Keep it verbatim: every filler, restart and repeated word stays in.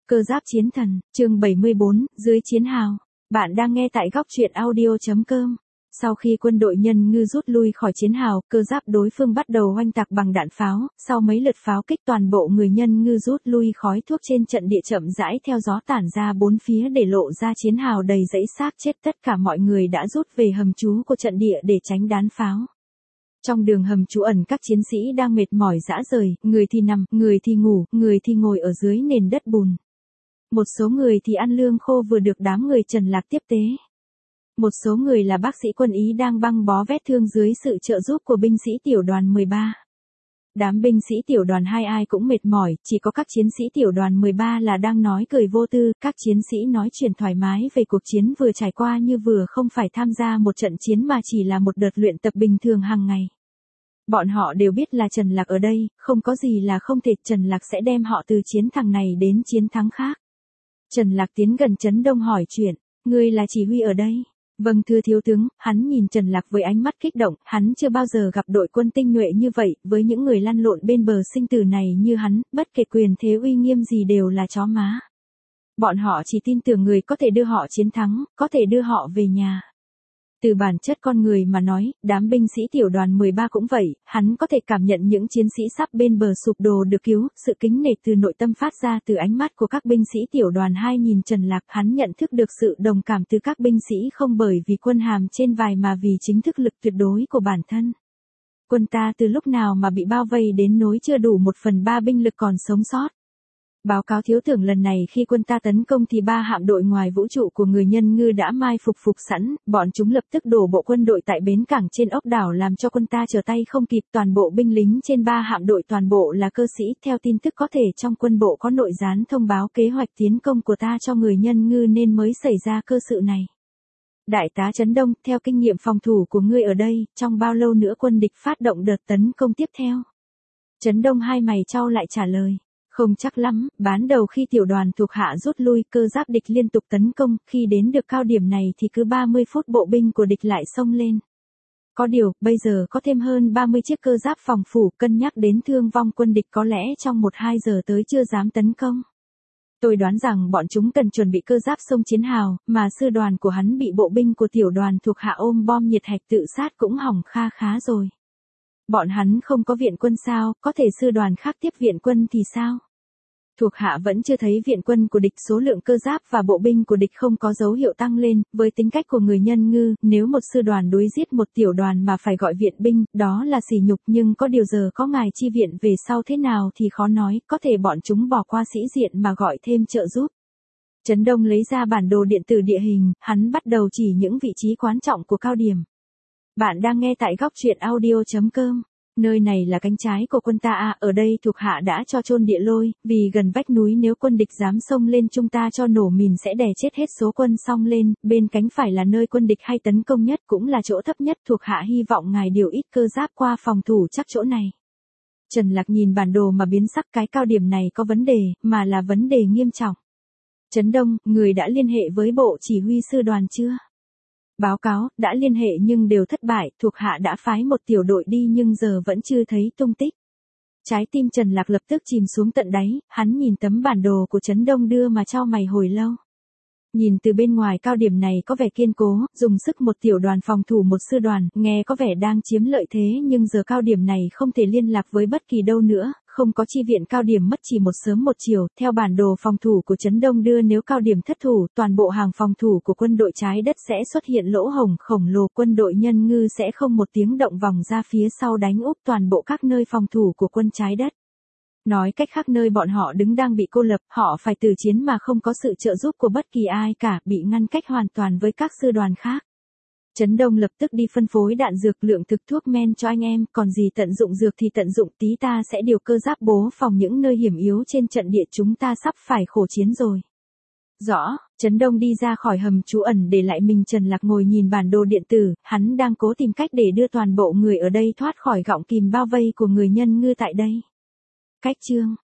Cơ giáp chiến thần, chương bảy mươi bốn, dưới chiến hào. Bạn đang nghe tại góc truyện audio chấm com. Sau khi quân đội nhân ngư rút lui khỏi chiến hào, cơ giáp đối phương bắt đầu oanh tạc bằng đạn pháo, sau mấy lượt pháo kích toàn bộ người nhân ngư rút lui, khói thuốc trên trận địa chậm rãi theo gió tản ra bốn phía để lộ ra chiến hào đầy dãy xác chết. Tất cả mọi người đã rút về hầm trú của trận địa để tránh đạn pháo. Trong đường hầm trú ẩn các chiến sĩ đang mệt mỏi rã rời, người thì nằm, người thì ngủ, người thì ngồi ở dưới nền đất bùn. Một số người thì ăn lương khô vừa được đám người Trần Lạc tiếp tế. Một số người là bác sĩ quân Ý đang băng bó vết thương dưới sự trợ giúp của binh sĩ tiểu đoàn mười ba. Đám binh sĩ tiểu đoàn hai ai cũng mệt mỏi, chỉ có các chiến sĩ tiểu đoàn mười ba là đang nói cười vô tư, các chiến sĩ nói chuyện thoải mái về cuộc chiến vừa trải qua như vừa không phải tham gia một trận chiến mà chỉ là một đợt luyện tập bình thường hàng ngày. Bọn họ đều biết là Trần Lạc ở đây, không có gì là không thể, Trần Lạc sẽ đem họ từ chiến thắng này đến chiến thắng khác. Trần Lạc tiến gần Trấn Đông hỏi chuyện, ngươi là chỉ huy ở đây? Vâng thưa thiếu tướng, hắn nhìn Trần Lạc với ánh mắt kích động, hắn chưa bao giờ gặp đội quân tinh nhuệ như vậy, với những người lăn lộn bên bờ sinh tử này như hắn, bất kể quyền thế uy nghiêm gì đều là chó má. Bọn họ chỉ tin tưởng người có thể đưa họ chiến thắng, có thể đưa họ về nhà. Từ bản chất con người mà nói, đám binh sĩ tiểu đoàn mười ba cũng vậy, hắn có thể cảm nhận những chiến sĩ sắp bên bờ sụp đổ được cứu, sự kính nể từ nội tâm phát ra từ ánh mắt của các binh sĩ tiểu đoàn hai nhìn Trần Lạc, hắn nhận thức được sự đồng cảm từ các binh sĩ không bởi vì quân hàm trên vai mà vì chính thức lực tuyệt đối của bản thân. Quân ta từ lúc nào mà bị bao vây đến nỗi chưa đủ một phần ba binh lực còn sống sót. Báo cáo thiếu tưởng lần này khi quân ta tấn công thì ba hạm đội ngoài vũ trụ của người nhân ngư đã mai phục phục sẵn, bọn chúng lập tức đổ bộ quân đội tại bến cảng trên ốc đảo làm cho quân ta trở tay không kịp, toàn bộ binh lính trên ba hạm đội toàn bộ là cơ sĩ, theo tin tức có thể trong quân bộ có nội gián thông báo kế hoạch tiến công của ta cho người nhân ngư nên mới xảy ra cơ sự này. Đại tá Trấn Đông, theo kinh nghiệm phòng thủ của ngươi ở đây, trong bao lâu nữa quân địch phát động đợt tấn công tiếp theo? Trấn Đông hai mày chau lại trả lời. Không chắc lắm, bán đầu khi tiểu đoàn thuộc hạ rút lui, cơ giáp địch liên tục tấn công, khi đến được cao điểm này thì cứ ba mươi phút bộ binh của địch lại xông lên. Có điều, bây giờ có thêm hơn ba mươi chiếc cơ giáp phòng phủ, cân nhắc đến thương vong quân địch có lẽ trong một hai giờ tới chưa dám tấn công. Tôi đoán rằng bọn chúng cần chuẩn bị cơ giáp sông chiến hào, mà sư đoàn của hắn bị bộ binh của tiểu đoàn thuộc hạ ôm bom nhiệt hạch tự sát cũng hỏng kha khá rồi. Bọn hắn không có viện quân sao, có thể sư đoàn khác tiếp viện quân thì sao? Thuộc hạ vẫn chưa thấy viện quân của địch, số lượng cơ giáp và bộ binh của địch không có dấu hiệu tăng lên, với tính cách của người nhân ngư, nếu một sư đoàn đối giết một tiểu đoàn mà phải gọi viện binh, đó là sỉ nhục, nhưng có điều giờ có ngài chi viện về sau thế nào thì khó nói, có thể bọn chúng bỏ qua sĩ diện mà gọi thêm trợ giúp. Trấn Đông lấy ra bản đồ điện tử địa hình, hắn bắt đầu chỉ những vị trí quan trọng của cao điểm. Bạn đang nghe tại góc truyện audio chấm com. Nơi này là cánh trái của quân ta à, ở đây thuộc hạ đã cho chôn địa lôi, vì gần vách núi nếu quân địch dám xông lên chúng ta cho nổ mìn sẽ đè chết hết số quân xông lên, bên cánh phải là nơi quân địch hay tấn công nhất cũng là chỗ thấp nhất, thuộc hạ hy vọng ngài điều ít cơ giáp qua phòng thủ chắc chỗ này. Trần Lạc nhìn bản đồ mà biến sắc, cái cao điểm này có vấn đề, mà là vấn đề nghiêm trọng. Trấn Đông, người đã liên hệ với bộ chỉ huy sư đoàn chưa? Báo cáo, đã liên hệ nhưng đều thất bại, thuộc hạ đã phái một tiểu đội đi nhưng giờ vẫn chưa thấy tung tích. Trái tim Trần Lạc lập tức chìm xuống tận đáy, hắn nhìn tấm bản đồ của Trấn Đông đưa mà chau mày hồi lâu. Nhìn từ bên ngoài cao điểm này có vẻ kiên cố, dùng sức một tiểu đoàn phòng thủ một sư đoàn, nghe có vẻ đang chiếm lợi thế nhưng giờ cao điểm này không thể liên lạc với bất kỳ đâu nữa, không có chi viện cao điểm mất chỉ một sớm một chiều, theo bản đồ phòng thủ của Trấn Đông đưa nếu cao điểm thất thủ, toàn bộ hàng phòng thủ của quân đội trái đất sẽ xuất hiện lỗ hổng khổng lồ, quân đội nhân ngư sẽ không một tiếng động vòng ra phía sau đánh úp toàn bộ các nơi phòng thủ của quân trái đất. Nói cách khác nơi bọn họ đứng đang bị cô lập, họ phải từ chiến mà không có sự trợ giúp của bất kỳ ai cả, bị ngăn cách hoàn toàn với các sư đoàn khác. Trấn Đông lập tức đi phân phối đạn dược, lượng thực thuốc men cho anh em, còn gì tận dụng dược thì tận dụng, tí ta sẽ điều cơ giáp bố phòng những nơi hiểm yếu trên trận địa, chúng ta sắp phải khổ chiến rồi. Rõ, Trấn Đông đi ra khỏi hầm trú ẩn để lại mình Trần Lạc ngồi nhìn bản đồ điện tử, hắn đang cố tìm cách để đưa toàn bộ người ở đây thoát khỏi gọng kìm bao vây của người nhân ngư tại đây. Cách chương